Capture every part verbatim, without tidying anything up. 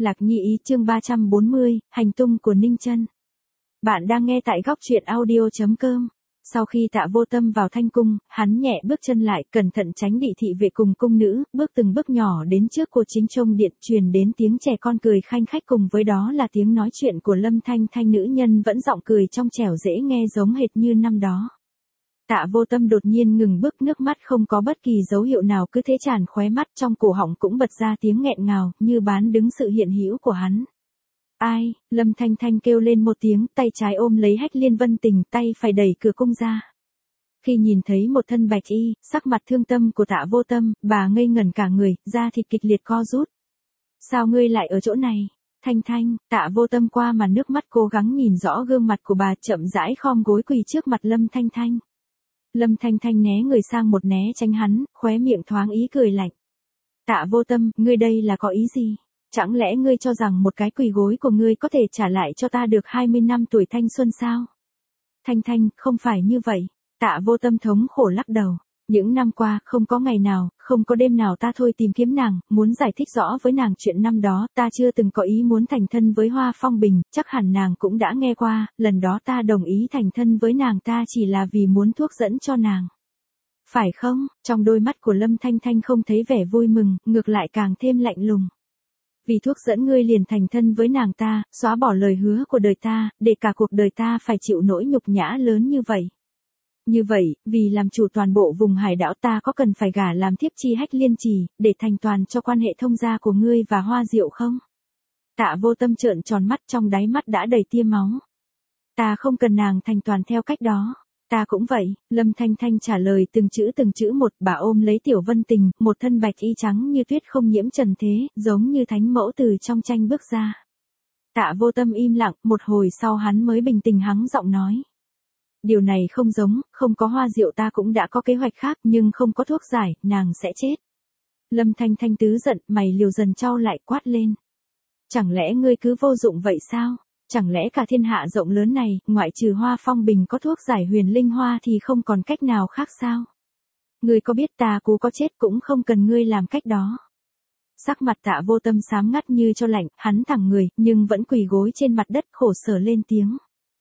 Lạc Nhi ý chương ba trăm bốn mươi, hành tung của Ninh Chân. Bạn đang nghe tại góc truyện audio chấm com. Sau khi Tạ Vô Tâm vào Thanh Cung, hắn nhẹ bước chân lại, cẩn thận tránh bị thị vệ cùng cung nữ, bước từng bước nhỏ đến trước của chính trông điện, truyền đến tiếng trẻ con cười khanh khách cùng với đó là tiếng nói chuyện của Lâm Thanh Thanh, nữ nhân vẫn giọng cười trong trẻo dễ nghe giống hệt như năm đó. Tạ Vô Tâm đột nhiên ngừng bước, nước mắt không có bất kỳ dấu hiệu nào cứ thế tràn khóe mắt, trong cổ họng cũng bật ra tiếng nghẹn ngào, như bán đứng sự hiện hữu của hắn. Ai? Lâm Thanh Thanh kêu lên một tiếng, tay trái ôm lấy Hách Liên Vân Tình, tay phải đẩy cửa cung ra. Khi nhìn thấy một thân bạch y, sắc mặt thương tâm của Tạ Vô Tâm, bà ngây ngẩn cả người, da thịt kịch liệt co rút. Sao ngươi lại ở chỗ này? Thanh Thanh, Tạ Vô Tâm qua màn nước mắt cố gắng nhìn rõ gương mặt của bà, chậm rãi khom gối quỳ trước mặt Lâm Thanh Thanh. Lâm Thanh Thanh né người sang một né tránh hắn, khóe miệng thoáng ý cười lạnh. Tạ Vô Tâm, ngươi đây là có ý gì? Chẳng lẽ ngươi cho rằng một cái quỳ gối của ngươi có thể trả lại cho ta được hai mươi năm tuổi thanh xuân sao? Thanh Thanh, không phải như vậy. Tạ Vô Tâm thống khổ lắc đầu. Những năm qua, không có ngày nào, không có đêm nào ta thôi tìm kiếm nàng, muốn giải thích rõ với nàng chuyện năm đó, ta chưa từng có ý muốn thành thân với Hoa Phong Bình, chắc hẳn nàng cũng đã nghe qua, lần đó ta đồng ý thành thân với nàng ta chỉ là vì muốn thuốc dẫn cho nàng. Phải không? Trong đôi mắt của Lâm Thanh Thanh không thấy vẻ vui mừng, ngược lại càng thêm lạnh lùng. Vì thuốc dẫn ngươi liền thành thân với nàng ta, xóa bỏ lời hứa của đời ta, để cả cuộc đời ta phải chịu nỗi nhục nhã lớn như vậy. Như vậy, vì làm chủ toàn bộ vùng hải đảo ta có cần phải gả làm thiếp chi Hách Liên Trì, để thành toàn cho quan hệ thông gia của ngươi và Hoa Diệu không? Tạ Vô Tâm trợn tròn mắt, trong đáy mắt đã đầy tia máu. Ta không cần nàng thành toàn theo cách đó. Ta cũng vậy, Lâm Thanh Thanh trả lời từng chữ từng chữ một, bà ôm lấy Tiểu Vân Tình, một thân bạch y trắng như tuyết không nhiễm trần thế, giống như thánh mẫu từ trong tranh bước ra. Tạ Vô Tâm im lặng, một hồi sau hắn mới bình tĩnh hắng giọng nói. Điều này không giống, không có Hoa Diệu ta cũng đã có kế hoạch khác, nhưng không có thuốc giải, nàng sẽ chết. Lâm Thanh Thanh tứ giận, mày liều dần trao lại, quát lên. Chẳng lẽ ngươi cứ vô dụng vậy sao? Chẳng lẽ cả thiên hạ rộng lớn này, ngoại trừ Hoa Phong Bình có thuốc giải huyền linh hoa thì không còn cách nào khác sao? Ngươi có biết ta cố có chết cũng không cần ngươi làm cách đó. Sắc mặt Tạ Vô Tâm xám ngắt như cho lạnh, hắn thẳng người, nhưng vẫn quỳ gối trên mặt đất khổ sở lên tiếng.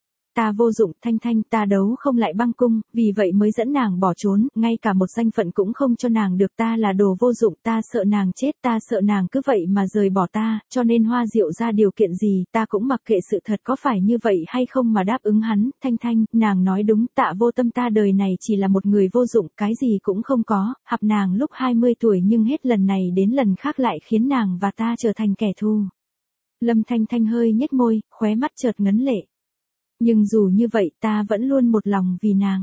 Ta vô dụng, Thanh Thanh, ta đấu không lại băng cung, vì vậy mới dẫn nàng bỏ trốn, ngay cả một danh phận cũng không cho nàng được, ta là đồ vô dụng, ta sợ nàng chết, ta sợ nàng cứ vậy mà rời bỏ ta, cho nên Hoa Diệu ra điều kiện gì, ta cũng mặc kệ sự thật có phải như vậy hay không mà đáp ứng hắn. Thanh Thanh, nàng nói đúng, Tạ Vô Tâm ta đời này chỉ là một người vô dụng, cái gì cũng không có, hạp nàng lúc hai mươi tuổi nhưng hết lần này đến lần khác lại khiến nàng và ta trở thành kẻ thù. Lâm Thanh Thanh hơi nhếch môi, khóe mắt chợt ngấn lệ. Nhưng dù như vậy ta vẫn luôn một lòng vì nàng.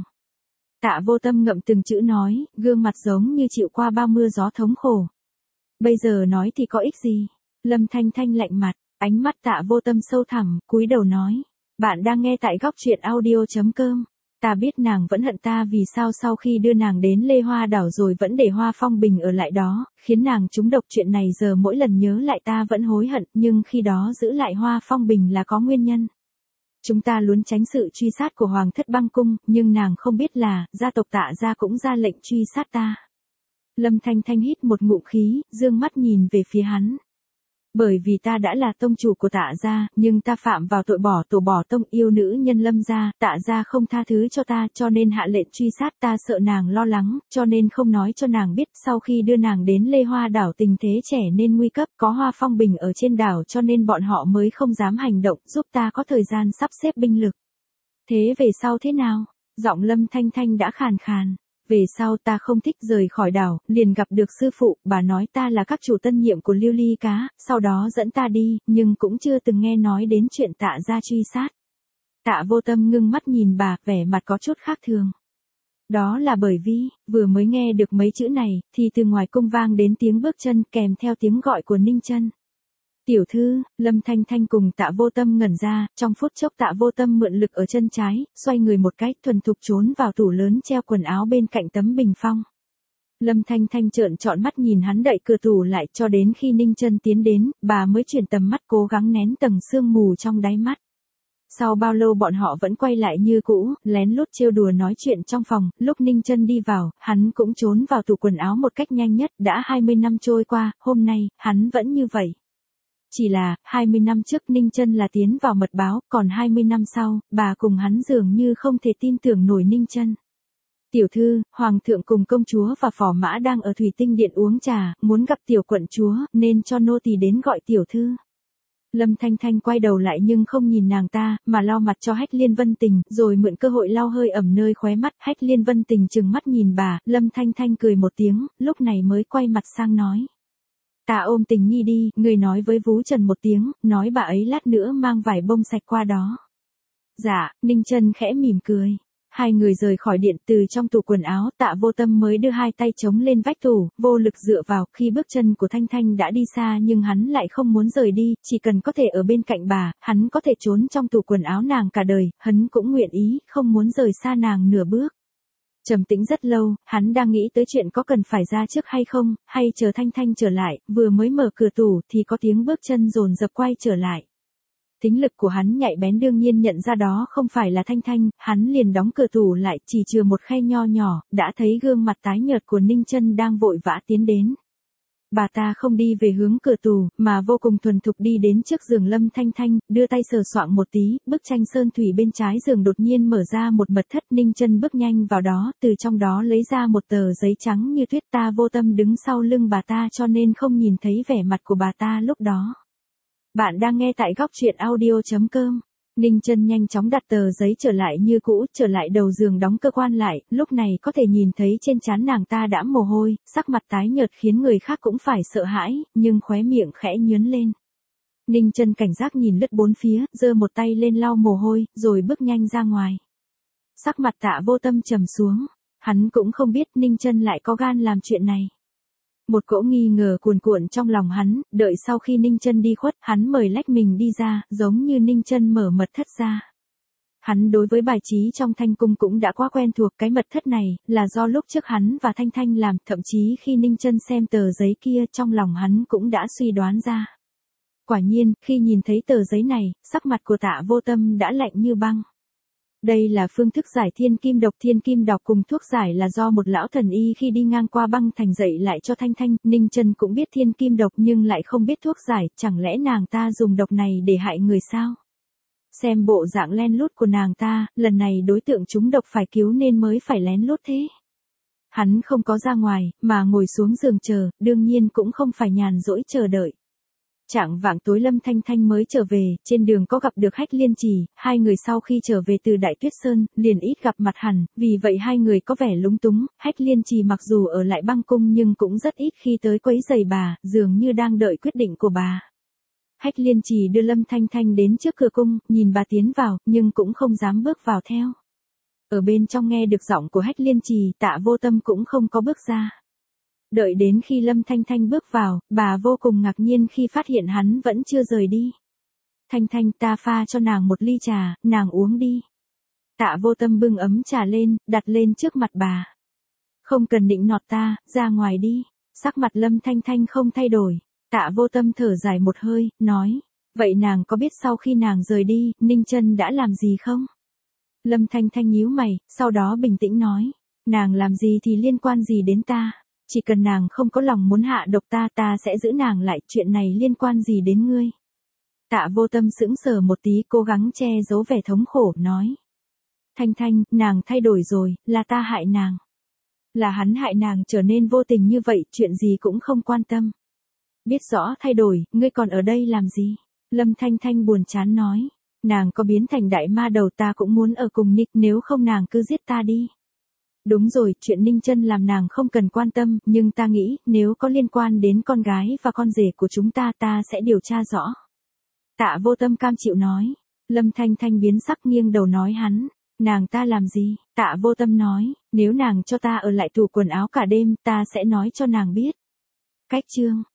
Tạ Vô Tâm ngậm từng chữ nói, gương mặt giống như chịu qua bao mưa gió thống khổ. Bây giờ nói thì có ích gì? Lâm Thanh Thanh lạnh mặt, ánh mắt Tạ Vô Tâm sâu thẳm, cúi đầu nói. Bạn đang nghe tại góc truyện audio chấm com. Ta biết nàng vẫn hận ta vì sao sau khi đưa nàng đến Lê Hoa đảo rồi vẫn để Hoa Phong Bình ở lại đó, khiến nàng trúng độc, chuyện này giờ mỗi lần nhớ lại ta vẫn hối hận, nhưng khi đó giữ lại Hoa Phong Bình là có nguyên nhân. Chúng ta muốn tránh sự truy sát của Hoàng thất băng cung, nhưng nàng không biết là, gia tộc Tạ gia cũng ra lệnh truy sát ta. Lâm Thanh Thanh hít một ngụm khí, dương mắt nhìn về phía hắn. Bởi vì ta đã là tông chủ của Tạ gia, nhưng ta phạm vào tội bỏ tổ bỏ tông, yêu nữ nhân Lâm gia, Tạ gia không tha thứ cho ta, cho nên hạ lệnh truy sát, ta sợ nàng lo lắng, cho nên không nói cho nàng biết. Sau khi đưa nàng đến Lê Hoa đảo tình thế trẻ nên nguy cấp, có Hoa Phong Bình ở trên đảo cho nên bọn họ mới không dám hành động, giúp ta có thời gian sắp xếp binh lực. Thế về sau thế nào? Giọng Lâm Thanh Thanh đã khàn khàn. Về sau ta không thích rời khỏi đảo, liền gặp được sư phụ, bà nói ta là các chủ tân nhiệm của Lưu Ly Cá, sau đó dẫn ta đi, nhưng cũng chưa từng nghe nói đến chuyện Tạ gia truy sát. Tạ Vô Tâm ngưng mắt nhìn bà, vẻ mặt có chút khác thường. Đó là bởi vì, vừa mới nghe được mấy chữ này, thì từ ngoài cung vang đến tiếng bước chân kèm theo tiếng gọi của Ninh Chân. Tiểu thư, Lâm Thanh Thanh cùng Tạ Vô Tâm ngẩn ra, trong phút chốc Tạ Vô Tâm mượn lực ở chân trái, xoay người một cái, thuần thục trốn vào tủ lớn treo quần áo bên cạnh tấm bình phong. Lâm Thanh Thanh trợn trọn mắt nhìn hắn đậy cửa tủ lại, cho đến khi Ninh Chân tiến đến, bà mới chuyển tầm mắt cố gắng nén tầng sương mù trong đáy mắt. Sau bao lâu bọn họ vẫn quay lại như cũ, lén lút trêu đùa nói chuyện trong phòng, lúc Ninh Chân đi vào, hắn cũng trốn vào tủ quần áo một cách nhanh nhất, đã hai mươi năm trôi qua, hôm nay, hắn vẫn như vậy. Chỉ là, hai mươi năm trước Ninh Chân là tiến vào mật báo, còn hai mươi năm sau, bà cùng hắn dường như không thể tin tưởng nổi Ninh Chân. Tiểu thư, hoàng thượng cùng công chúa và phò mã đang ở thủy tinh điện uống trà, muốn gặp tiểu quận chúa, nên cho nô tỳ đến gọi tiểu thư. Lâm Thanh Thanh quay đầu lại nhưng không nhìn nàng ta, mà lau mặt cho Hách Liên Vân Tình, rồi mượn cơ hội lau hơi ẩm nơi khóe mắt. Hách Liên Vân Tình trừng mắt nhìn bà, Lâm Thanh Thanh cười một tiếng, lúc này mới quay mặt sang nói. Ta ôm Tình Nhi đi, người nói với Vú Trần một tiếng, nói bà ấy lát nữa mang vải bông sạch qua đó. Dạ, Ninh Chân khẽ mỉm cười. Hai người rời khỏi điện, từ trong tủ quần áo, Tạ Vô Tâm mới đưa hai tay chống lên vách tủ, vô lực dựa vào. Khi bước chân của Thanh Thanh đã đi xa nhưng hắn lại không muốn rời đi, chỉ cần có thể ở bên cạnh bà, hắn có thể trốn trong tủ quần áo nàng cả đời, hắn cũng nguyện ý, không muốn rời xa nàng nửa bước. Trầm tĩnh rất lâu, hắn đang nghĩ tới chuyện có cần phải ra trước hay không, hay chờ Thanh Thanh trở lại. Vừa mới mở cửa tủ thì có tiếng bước chân dồn dập quay trở lại. Tính lực của hắn nhạy bén đương nhiên nhận ra đó không phải là Thanh Thanh, hắn liền đóng cửa tủ lại, chỉ chừa một khe nho nhỏ, đã thấy gương mặt tái nhợt của Ninh Chân đang vội vã tiến đến. Bà ta không đi về hướng cửa tủ, mà vô cùng thuần thục đi đến trước giường Lâm Thanh Thanh, đưa tay sờ soạng một tí, bức tranh sơn thủy bên trái giường đột nhiên mở ra một mật thất. Ninh Chân bước nhanh vào đó, từ trong đó lấy ra một tờ giấy trắng như tuyết. Ta Vô Tâm đứng sau lưng bà ta cho nên không nhìn thấy vẻ mặt của bà ta lúc đó. Bạn đang nghe tại góc truyện audio chấm com. Ninh Chân nhanh chóng đặt tờ giấy trở lại như cũ, trở lại đầu giường đóng cơ quan lại, lúc này có thể nhìn thấy trên trán nàng ta đã mồ hôi, sắc mặt tái nhợt khiến người khác cũng phải sợ hãi, nhưng khóe miệng khẽ nhướng lên. Ninh Chân cảnh giác nhìn lướt bốn phía, giơ một tay lên lau mồ hôi, rồi bước nhanh ra ngoài. Sắc mặt Tạ Vô Tâm trầm xuống, hắn cũng không biết Ninh Chân lại có gan làm chuyện này. Một cỗ nghi ngờ cuồn cuộn trong lòng hắn, đợi sau khi Ninh Chân đi khuất, hắn mời lách mình đi ra, giống như Ninh Chân mở mật thất ra. Hắn đối với bài trí trong Thanh Cung cũng đã quá quen thuộc, cái mật thất này, là do lúc trước hắn và Thanh Thanh làm, thậm chí khi Ninh Chân xem tờ giấy kia trong lòng hắn cũng đã suy đoán ra. Quả nhiên, khi nhìn thấy tờ giấy này, sắc mặt của Tạ Vô Tâm đã lạnh như băng. Đây là phương thức giải thiên kim độc. Thiên kim độc cùng thuốc giải là do một lão thần y khi đi ngang qua băng thành dạy lại cho Thanh Thanh. Ninh Chân cũng biết thiên kim độc nhưng lại không biết thuốc giải, chẳng lẽ nàng ta dùng độc này để hại người sao? Xem bộ dạng len lút của nàng ta, lần này đối tượng trúng độc phải cứu nên mới phải lén lút thế. Hắn không có ra ngoài, mà ngồi xuống giường chờ, đương nhiên cũng không phải nhàn rỗi chờ đợi. Chạng vạng tối Lâm Thanh Thanh mới trở về, trên đường có gặp được Hách Liên Trì, hai người sau khi trở về từ Đại Tuyết Sơn, liền ít gặp mặt hẳn, vì vậy hai người có vẻ lúng túng. Hách Liên Trì mặc dù ở lại băng cung nhưng cũng rất ít khi tới quấy rầy bà, dường như đang đợi quyết định của bà. Hách Liên Trì đưa Lâm Thanh Thanh đến trước cửa cung, nhìn bà tiến vào, nhưng cũng không dám bước vào theo. Ở bên trong nghe được giọng của Hách Liên Trì, Tạ Vô Tâm cũng không có bước ra. Đợi đến khi Lâm Thanh Thanh bước vào, bà vô cùng ngạc nhiên khi phát hiện hắn vẫn chưa rời đi. Thanh Thanh, ta pha cho nàng một ly trà, nàng uống đi. Tạ Vô Tâm bưng ấm trà lên, đặt lên trước mặt bà. Không cần nịnh nọt ta, ra ngoài đi. Sắc mặt Lâm Thanh Thanh không thay đổi. Tạ Vô Tâm thở dài một hơi, nói. Vậy nàng có biết sau khi nàng rời đi, Ninh Chân đã làm gì không? Lâm Thanh Thanh nhíu mày, sau đó bình tĩnh nói. Nàng làm gì thì liên quan gì đến ta? Chỉ cần nàng không có lòng muốn hạ độc ta, ta sẽ giữ nàng lại, chuyện này liên quan gì đến ngươi? Tạ Vô Tâm sững sờ một tí, cố gắng che giấu vẻ thống khổ, nói. Thanh Thanh, nàng thay đổi rồi, là ta hại nàng. Là hắn hại nàng trở nên vô tình như vậy, chuyện gì cũng không quan tâm. Biết rõ thay đổi, ngươi còn ở đây làm gì? Lâm Thanh Thanh buồn chán nói. Nàng có biến thành đại ma đầu ta cũng muốn ở cùng Nick, nếu không nàng cứ giết ta đi. Đúng rồi, chuyện Ninh Chân làm nàng không cần quan tâm, nhưng ta nghĩ, nếu có liên quan đến con gái và con rể của chúng ta, ta sẽ điều tra rõ. Tạ Vô Tâm cam chịu nói. Lâm Thanh Thanh biến sắc nghiêng đầu nói hắn. Nàng ta làm gì? Tạ Vô Tâm nói, nếu nàng cho ta ở lại tủ quần áo cả đêm, ta sẽ nói cho nàng biết. Cách chương.